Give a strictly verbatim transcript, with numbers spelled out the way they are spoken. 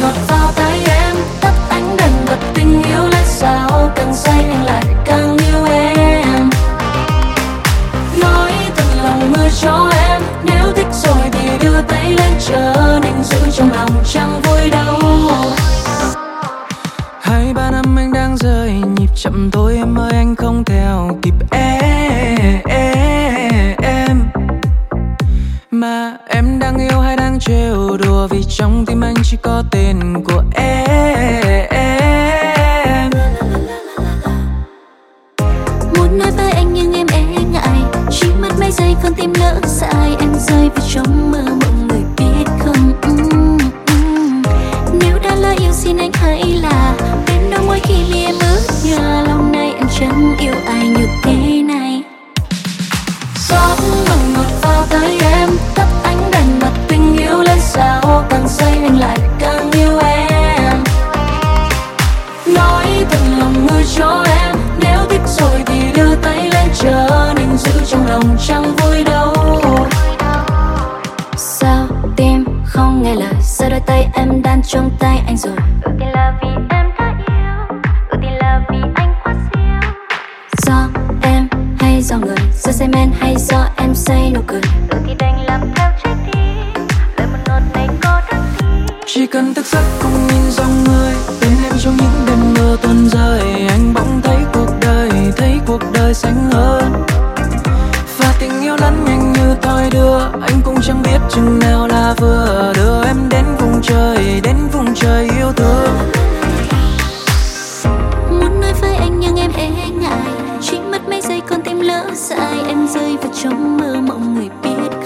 ngọt vào tai em, tắt ánh đèn bật tình yêu lên sao, càng say anh lại càng yêu em. Nói thật lòng mơ cho em, nếu thích rồi thì đưa tay lên chờ, nên giữ trong lòng chẳng vui đâu. Hai ba năm anh đang rơi nhịp chậm thôi em ơi, anh không theo kịp em. Mà em đang yêu hay đang trêu đùa, vì trong tim anh chỉ có tên của em. Muốn nói với anh nhưng em e ngại, chỉ mất mấy giây con tim lỡ dại, em rơi vào trong mơ mộng người biết không. uhm, uhm. Nếu đã lỡ yêu xin anh hãy là bên đôi môi khi mi em ước nhớ, lâu nay em chẳng yêu ai như thế này. Gió nồng ngọt vào tai em, tắt ánh đèn bật tình yêu lên sao, càng say anh lại càng yêu em. Nói thật lòng mơ cho em, nếu thích rồi thì đưa tay lên chờ, nên giữ trong lòng chẳng vui đâu. Sao tim không nghe lời, giờ đôi tay em đan trong tay anh rồi. Ước thì là vì em đã yêu, ước thì là vì anh quá siêu. Do em hay do người, do say men hay do em say nụ cười, ước thì đành làm theo trái tim, lời một ngọt này có đáng tin. Chỉ cần thức giấc cùng nhìn dòng người, bên em trong những đêm mưa tuôn rơi, anh bỗng thấy cuộc đời, thấy cuộc đời xanh hơn. Và tình yêu lẫn nhanh như thoi đưa, anh cũng chẳng biết chừng nào là vừa, đưa em đến vùng trời, đến vùng trời yêu thương. Muốn nói với anh nhưng em e ngại, chỉ mất mấy giây con tim lỡ dại, em rơi vào trong mơ mộng người biết